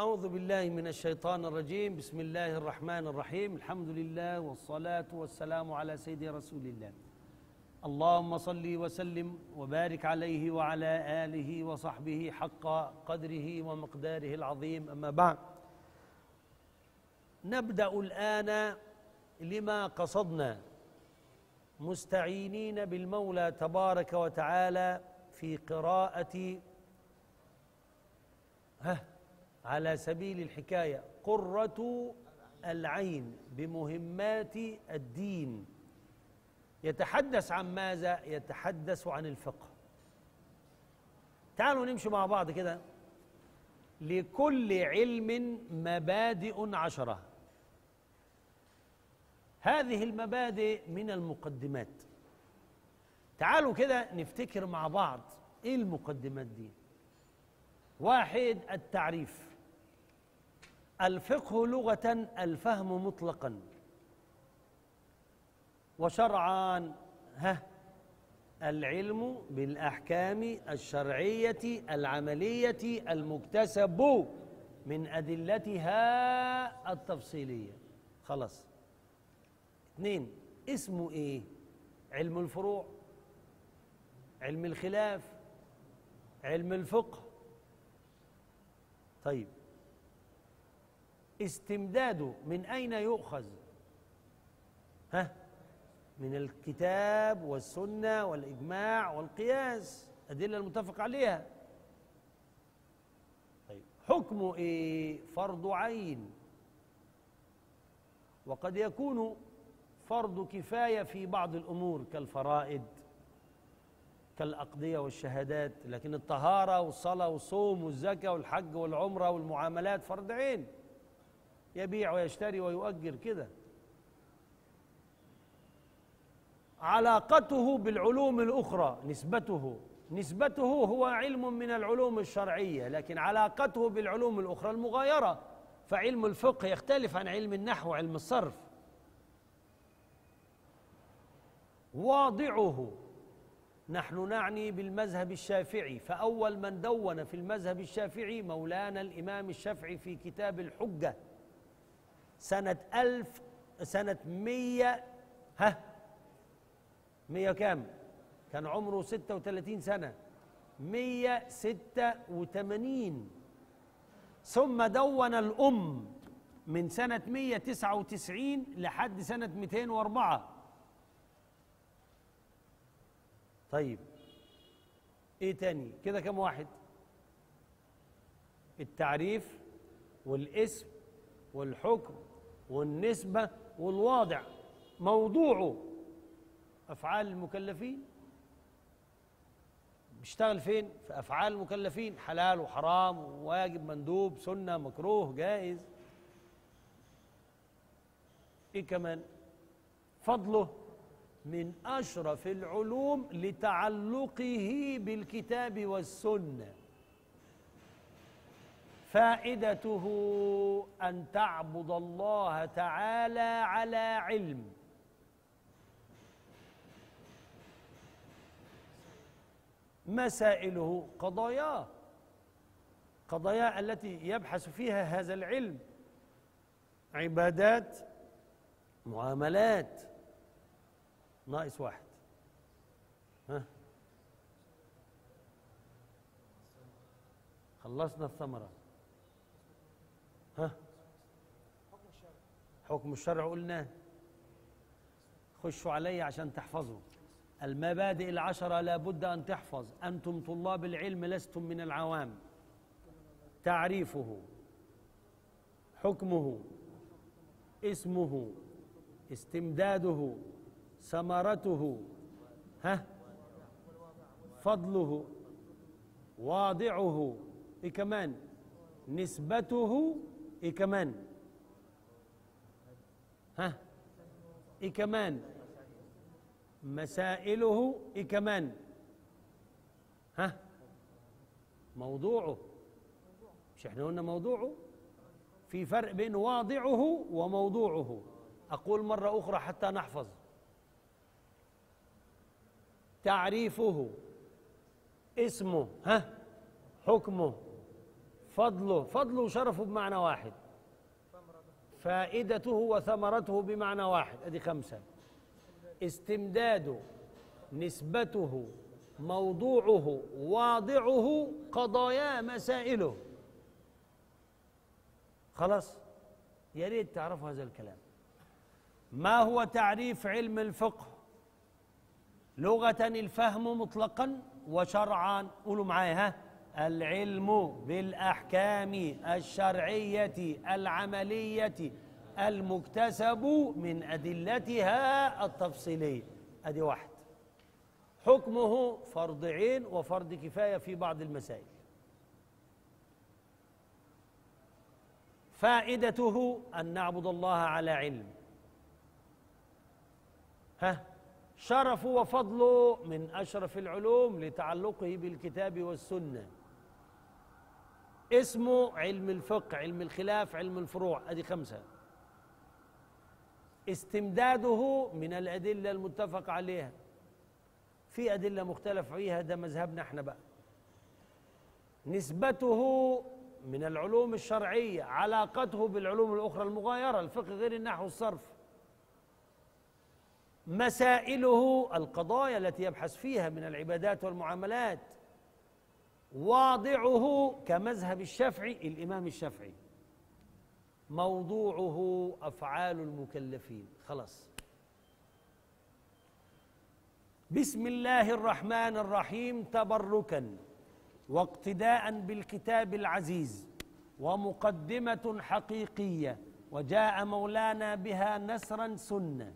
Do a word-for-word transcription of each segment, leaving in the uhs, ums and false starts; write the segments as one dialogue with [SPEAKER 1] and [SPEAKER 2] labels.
[SPEAKER 1] أعوذ بالله من الشيطان الرجيم. بسم الله الرحمن الرحيم. الحمد لله والصلاة والسلام على سيدي رسول الله. اللهم صل وسلم وبارك عليه وعلى آله وصحبه حق قدره ومقداره العظيم. أما بعد، نبدأ الآن لما قصدنا، مستعينين بالمولى تبارك وتعالى في قراءة ها على سبيل الحكاية قرة العين بمهمات الدين. يتحدث عن ماذا؟ يتحدث عن الفقه. تعالوا نمشي مع بعض كده. لكل علم مبادئ عشرة. هذه المبادئ من المقدمات. تعالوا كده نفتكر مع بعض ايه المقدمات دي. واحد، التعريف. الفقه لغة الفهم مطلقا، وشرعا ها العلم بالأحكام الشرعية العملية المكتسب من أدلتها التفصيلية. خلاص. اثنين، اسمه ايه؟ علم الفروع، علم الخلاف، علم الفقه. طيب، استمداده من أين يؤخذ؟ ها من الكتاب والسنة والإجماع والقياس، أدلة المتفق عليها. طيب، حكمه إيه؟ فرض عين، وقد يكون فرض كفاية في بعض الأمور كالفرائض كالأقضية والشهادات، لكن الطهارة والصلاة والصوم والزكاة والحج والعمرة والمعاملات فرض عين، يبيع ويشتري ويؤجر كده. علاقته بالعلوم الأخرى، نسبته نسبته هو علم من العلوم الشرعية، لكن علاقته بالعلوم الأخرى المغايرة، فعلم الفقه يختلف عن علم النحو وعلم الصرف. واضعه، نحن نعني بالمذهب الشافعي، فأول من دون في المذهب الشافعي مولانا الإمام الشافعي في كتاب الحجة سنة ألف سنة مية ها مية كام؟ كان عمره ستة وثلاثين سنة، مية ستة وثمانين. ثم دون الأم من سنة مية تسعة وتسعين لحد سنة مئتين وأربعة. طيب، ايه تاني كده؟ كم واحد؟ التعريف والاسم والحكم والنسبة والواضع. موضوعه أفعال المكلفين. بيشتغل فين؟ في أفعال المكلفين، حلال وحرام وواجب مندوب سنة مكروه جائز. ايه كمان؟ فضله من أشرف العلوم لتعلقه بالكتاب والسنة. فائدته أن تعبد الله تعالى على علم. مسائله قضاياه، قضايا التي يبحث فيها هذا العلم، عبادات، معاملات. ناقص واحد. ها خلصنا الثمرة. ها حكم الشرع قلنا. خشوا علي عشان تحفظوا المبادئ العشرة. لا بد أن تحفظ، أنتم طلاب العلم لستم من العوام. تعريفه، حكمه، اسمه، استمداده، ثمرته، ها فضله، واضعه، ايه كمان؟ نسبته، ايه كمان؟ ها ايه كمان؟ مسائله، ايه كمان؟ ها موضوعه. مش احنا قلنا موضوعه؟ في فرق بين واضعه وموضوعه. أقول مرة أخرى حتى نحفظ. تعريفه، اسمه، ها حكمه، فضله فضله وشرفه بمعنى واحد، فائدته وثمرته بمعنى واحد، ادي خمسة. استمداده، نسبته، موضوعه، واضعه، قضاياه، مسائله. خلاص، يا ريت تعرفوا هذا الكلام. ما هو تعريف علم الفقه؟ لغة الفهم مطلقا، وشرعا قولوا معايا ها، العلم بالأحكام الشرعية العملية المكتسب من أدلتها التفصيلية. أدي واحد. حكمه فرض عين وفرض كفاية في بعض المسائل. فائدته أن نعبد الله على علم. ها، شرفه وفضله من أشرف العلوم لتعلقه بالكتاب والسنة. اسمه علم الفقه، علم الخلاف، علم الفروع. أدي خمسة. استمداده من الأدلة المتفق عليها، في أدلة مختلف فيها، ده مذهبنا احنا بقى. نسبته من العلوم الشرعية، علاقته بالعلوم الأخرى المغايرة، الفقه غير النحو والصرف. مسائله، القضايا التي يبحث فيها من العبادات والمعاملات. واضعه كمذهب الشافعي، الإمام الشافعي. موضوعه أفعال المكلفين. خلاص. بسم الله الرحمن الرحيم تبركا واقتداء بالكتاب العزيز، ومقدمة حقيقية وجاء مولانا بها نسرا سنة.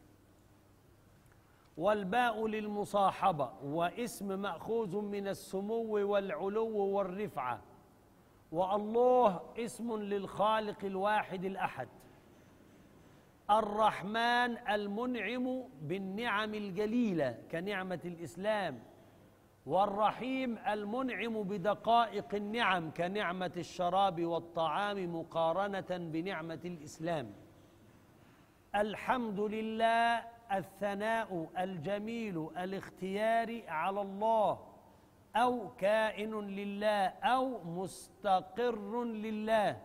[SPEAKER 1] والباء للمصاحبة، واسم مأخوذ من السمو والعلو والرفعة. والله اسم للخالق الواحد الأحد. الرحمن المنعم بالنعم الجليلة كنعمة الإسلام. والرحيم المنعم بدقائق النعم كنعمة الشراب والطعام مقارنة بنعمة الإسلام. الحمد لله الثناء الجميل الاختيار على الله، أو كائن لله أو مستقر لله.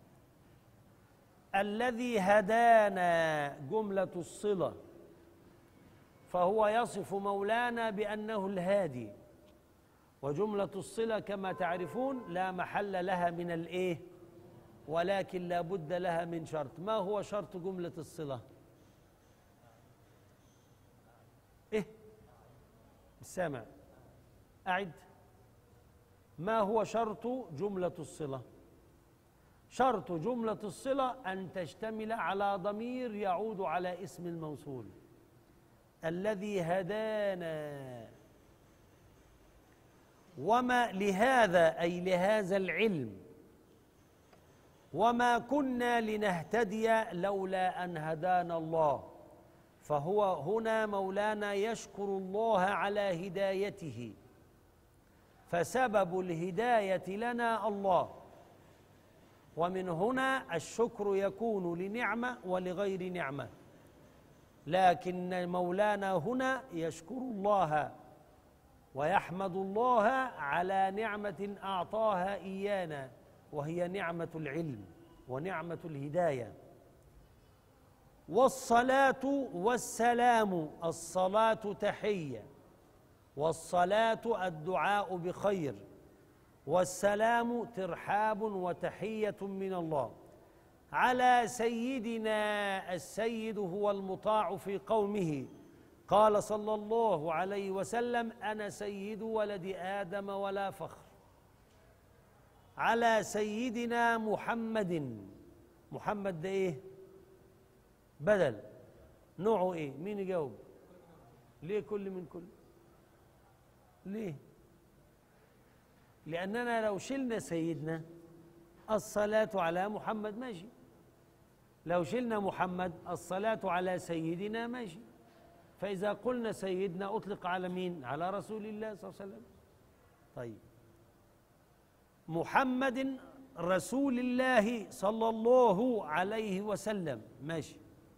[SPEAKER 1] الذي هدانا جملة الصلة، فهو يصف مولانا بأنه الهادي. وجملة الصلة كما تعرفون لا محل لها من الإيه، ولكن لا بد لها من شرط. ما هو شرط جملة الصلة؟ إيه؟ السامع أعد. ما هو شرط جملة الصلة؟ شرط جملة الصلة أن تشتمل على ضمير يعود على اسم الموصول. الذي هدانا. وما لهذا أي لهذا العلم. وما كنا لنهتدي لولا أن هدانا الله. فهو هنا مولانا يشكر الله على هدايته، فسبب الهداية لنا الله. ومن هنا الشكر يكون لنعمة ولغير نعمة، لكن مولانا هنا يشكر الله ويحمد الله على نعمة أعطاها إيانا، وهي نعمة العلم ونعمة الهداية. والصلاة والسلام، الصلاة تحية، والصلاة الدعاء بخير، والسلام ترحاب وتحية من الله، على سيدنا. السيد هو المطاع في قومه. قال صلى الله عليه وسلم: أنا سيد ولد آدم ولا فخر. على سيدنا محمد. محمد ده إيه؟ بدل. نوعه إيه؟ مين يجاوب؟ ليه كل من كل؟ ليه؟ لأننا لو شلنا سيدنا الصلاة على محمد ماشي، لو شلنا محمد الصلاة على سيدنا ماشي. فإذا قلنا سيدنا أطلق على مين؟ على رسول الله صلى الله عليه وسلم. طيب، محمد رسول الله صلى الله عليه وسلم ماشي.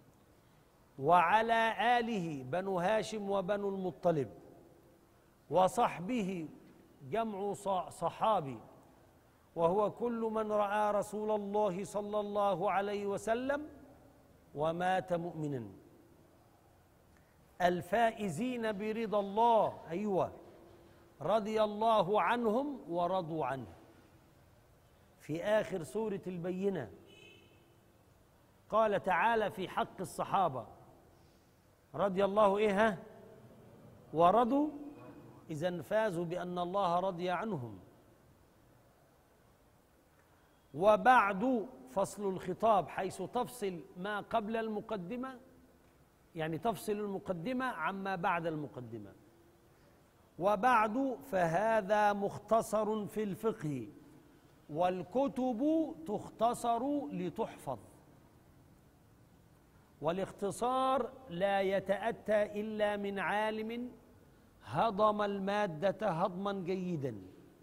[SPEAKER 1] وعلى آله بنو هاشم وبنو المطلب، وصحبه جمع صحابي، وهو كل من رأى رسول الله صلى الله عليه وسلم ومات مؤمنا. الفائزين برضا الله، أيوة، رضي الله عنهم ورضوا عنه. في آخر سورة البينة قال تعالى في حق الصحابة رضي الله إيه ها ورضوا، إذن فازوا بأن الله رضي عنهم. وبعد فصل الخطاب، حيث تفصل ما قبل المقدمة، يعني تفصل المقدمة عما بعد المقدمة. وبعد فهذا مختصر في الفقه، والكتب تختصر لتحفظ، والاختصار لا يتأتى إلا من عالم هضم المادة هضما جيدا.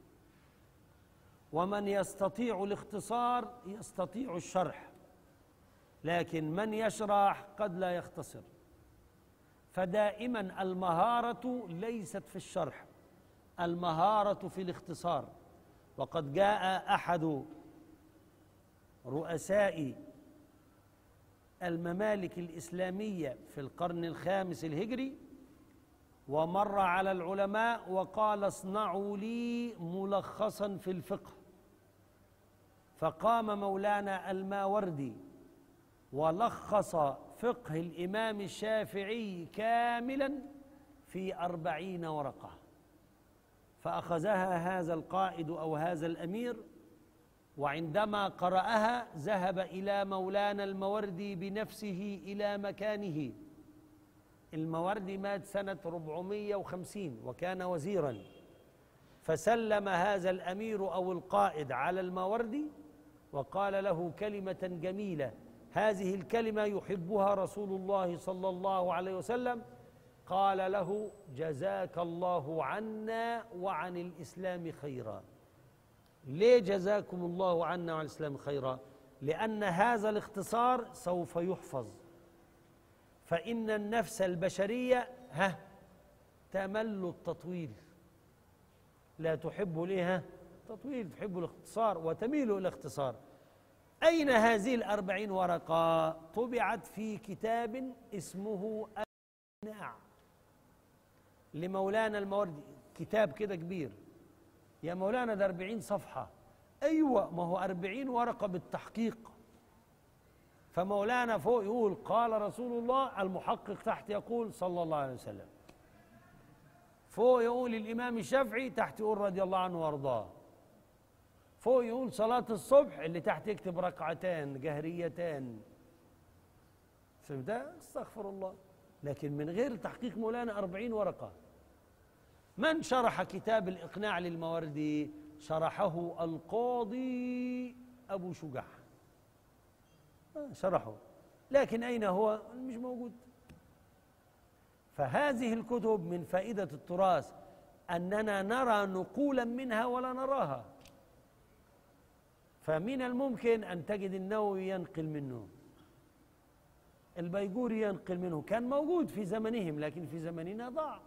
[SPEAKER 1] ومن يستطيع الاختصار يستطيع الشرح، لكن من يشرح قد لا يختصر. فدائما المهارة ليست في الشرح، المهارة في الاختصار. وقد جاء أحد رؤساء الممالك الإسلامية في القرن الخامس الهجري ومر على العلماء وقال: اصنعوا لي ملخصا في الفقه. فقام مولانا الماوردي ولخص فقه الإمام الشافعي كاملا في أربعين ورقة، فأخذها هذا القائد أو هذا الأمير، وعندما قرأها ذهب إلى مولانا الماوردي بنفسه إلى مكانه. الماوردي مات سنة أربعمائة وخمسين وكان وزيرا، فسلم هذا الأمير أو القائد على الماوردي وقال له كلمة جميلة، هذه الكلمة يحبها رسول الله صلى الله عليه وسلم. قال له: جزاك الله عنا وعن الإسلام خيرا. ليه جزاكم الله عنا وعن الإسلام خيرا؟ لأن هذا الاختصار سوف يحفظ. فإن النفس البشرية ها تمل التطويل، لا تحب لها تطويل، تحب الاختصار وتميل إلى الاختصار. أين هذه الأربعين ورقة؟ طبعت في كتاب اسمه الإقناع لمولانا الماوردي، كتاب كده كبير. يا مولانا ده أربعين صفحة. أيوة، ما هو أربعين ورقة بالتحقيق. فمولانا فوق يقول قال رسول الله، المحقق تحت يقول صلى الله عليه وسلم. فوق يقول الإمام الشافعي، تحت يقول رضي الله عنه وارضاه. فوق يقول صلاة الصبح، اللي تحت يكتب ركعتان جهريتان. فهمت؟ استغفر الله. لكن من غير تحقيق مولانا أربعين ورقة. من شرح كتاب الإقناع للماوردي؟ شرحه القاضي أبو شجاع، شرحه، لكن أين هو؟ مش موجود. فهذه الكتب من فائدة التراث أننا نرى نقولا منها ولا نراها. فمن الممكن أن تجد النووي ينقل منه، البيجوري ينقل منه، كان موجود في زمنهم لكن في زمننا ضاع.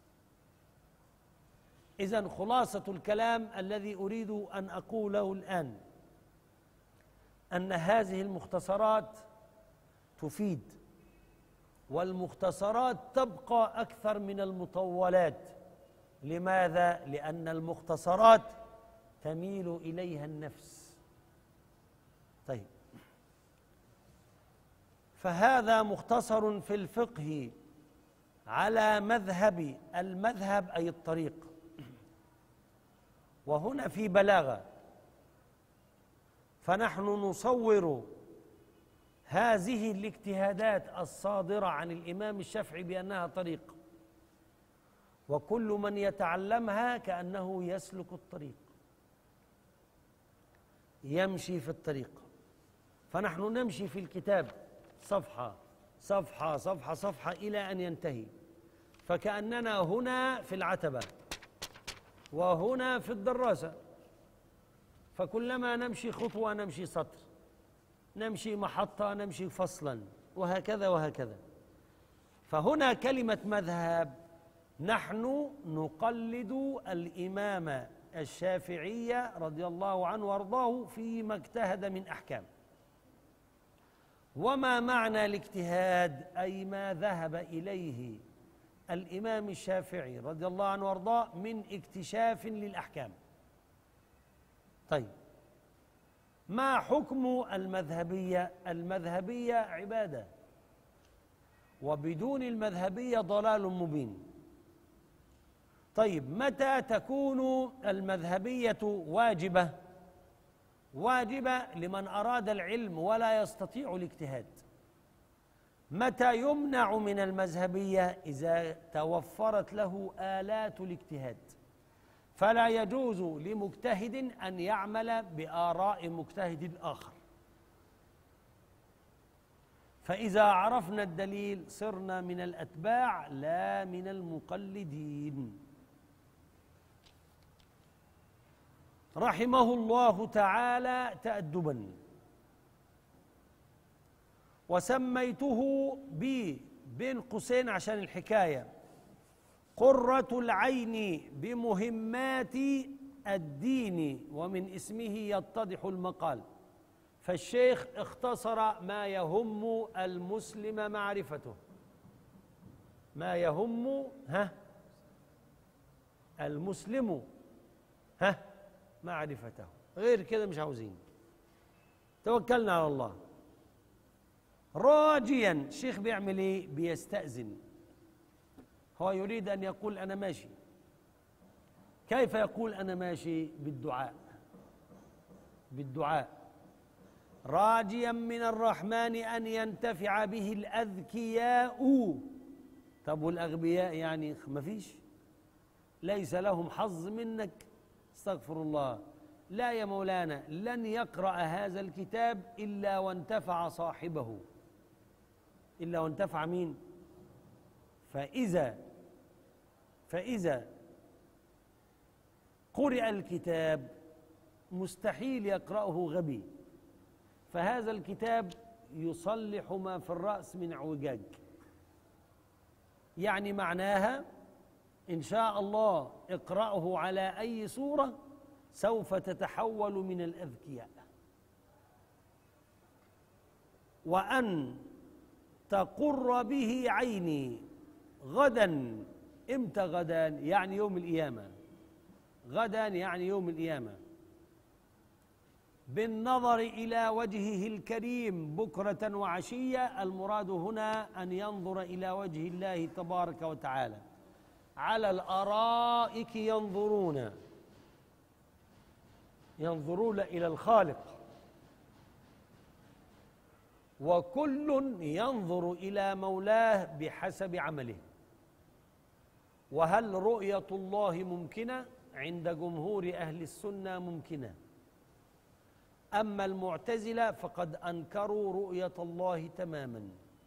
[SPEAKER 1] إذن خلاصة الكلام الذي أريد أن أقوله الآن أن هذه المختصرات تفيد، والمختصرات تبقى أكثر من المطولات. لماذا؟ لأن المختصرات تميل إليها النفس. طيب، فهذا مختصر في الفقه على مذهب، المذهب أي الطريق. وهنا في بلاغة، فنحن نصور هذه الاجتهادات الصادرة عن الإمام الشافعي بأنها طريق، وكل من يتعلمها كأنه يسلك الطريق، يمشي في الطريق. فنحن نمشي في الكتاب صفحة صفحة صفحة صفحة إلى أن ينتهي، فكأننا هنا في العتبة وهنا في الدراسة، فكلما نمشي خطوة نمشي سطر، نمشي محطة نمشي فصلا، وهكذا وهكذا. فهنا كلمة مذهب، نحن نقلد الإمام الشافعي رضي الله عنه وارضاه فيما اجتهد من أحكام. وما معنى الاجتهاد؟ أي ما ذهب إليه الإمام الشافعي رضي الله عنه وارضاه من اكتشاف للأحكام. طيب، ما حكم المذهبية؟ المذهبية عبادة، وبدون المذهبية ضلال مبين. طيب، متى تكون المذهبية واجبة؟ واجبة لمن أراد العلم ولا يستطيع الاجتهاد. متى يمنع من المذهبية؟ إذا توفرت له آلات الاجتهاد، فلا يجوز لمجتهد أن يعمل بآراء مجتهد آخر. فإذا عرفنا الدليل صرنا من الأتباع لا من المقلدين. رحمه الله تعالى تأدبا، وسميته ب بين قوسين عشان الحكاية قرة العين بمهمات الدين، ومن اسمه يتضح المقال. فالشيخ اختصر ما يهم المسلم معرفته، ما يهم ها المسلم ها معرفته، غير كده مش عاوزين. توكلنا على الله. راجيا، الشيخ بيعمل ايه؟ بيستأذن. هو يريد أن يقول أنا ماشي. كيف يقول أنا ماشي؟ بالدعاء، بالدعاء. راجيا من الرحمن أن ينتفع به الأذكياء. طب والأغبياء يعني مفيش؟ ليس لهم حظ منك؟ استغفر الله. لا يا مولانا، لن يقرأ هذا الكتاب إلا وانتفع صاحبه، إلا وانتفع مين؟ فإذا فإذا قرئ الكتاب مستحيل يقرأه غبي، فهذا الكتاب يصلح ما في الرأس من اعوجاج. يعني معناها إن شاء الله اقرأه على أي صورة سوف تتحول من الأذكياء. وأن تقر به عيني غدا. إمتى غدا؟ يعني يوم القيامة. غدا يعني يوم القيامة، بالنظر إلى وجهه الكريم بكرة وعشية. المراد هنا أن ينظر إلى وجه الله تبارك وتعالى. على الأرائك ينظرون، ينظرون إلى الخالق، وكل ينظر إلى مولاه بحسب عمله. وهل رؤية الله ممكنة؟ عند جمهور أهل السنة ممكنة. أما المعتزلة فقد أنكروا رؤية الله تماما.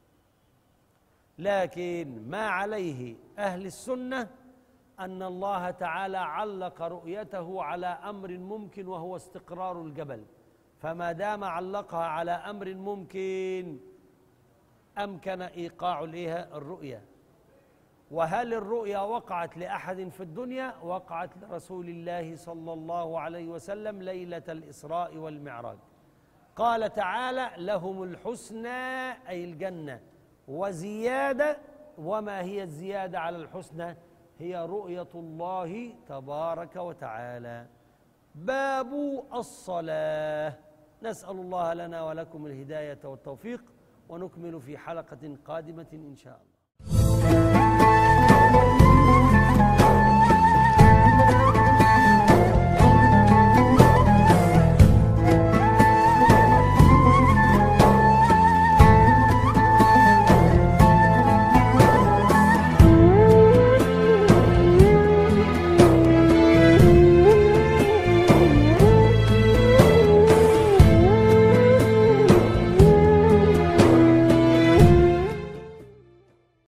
[SPEAKER 1] لكن ما عليه أهل السنة أن الله تعالى علق رؤيته على أمر ممكن، وهو استقرار الجبل. فما دام علقها على أمر ممكن أمكن إيقاع لها الرؤية. وهل الرؤيا وقعت لأحد في الدنيا؟ وقعت لرسول الله صلى الله عليه وسلم ليلة الإسراء والمعراج. قال تعالى: لهم الحسنى، أي الجنة، وزيادة. وما هي الزيادة على الحسنى؟ هي رؤية الله تبارك وتعالى. باب الصلاة. نسأل الله لنا ولكم الهداية والتوفيق، ونكمل في حلقة قادمة إن شاء الله.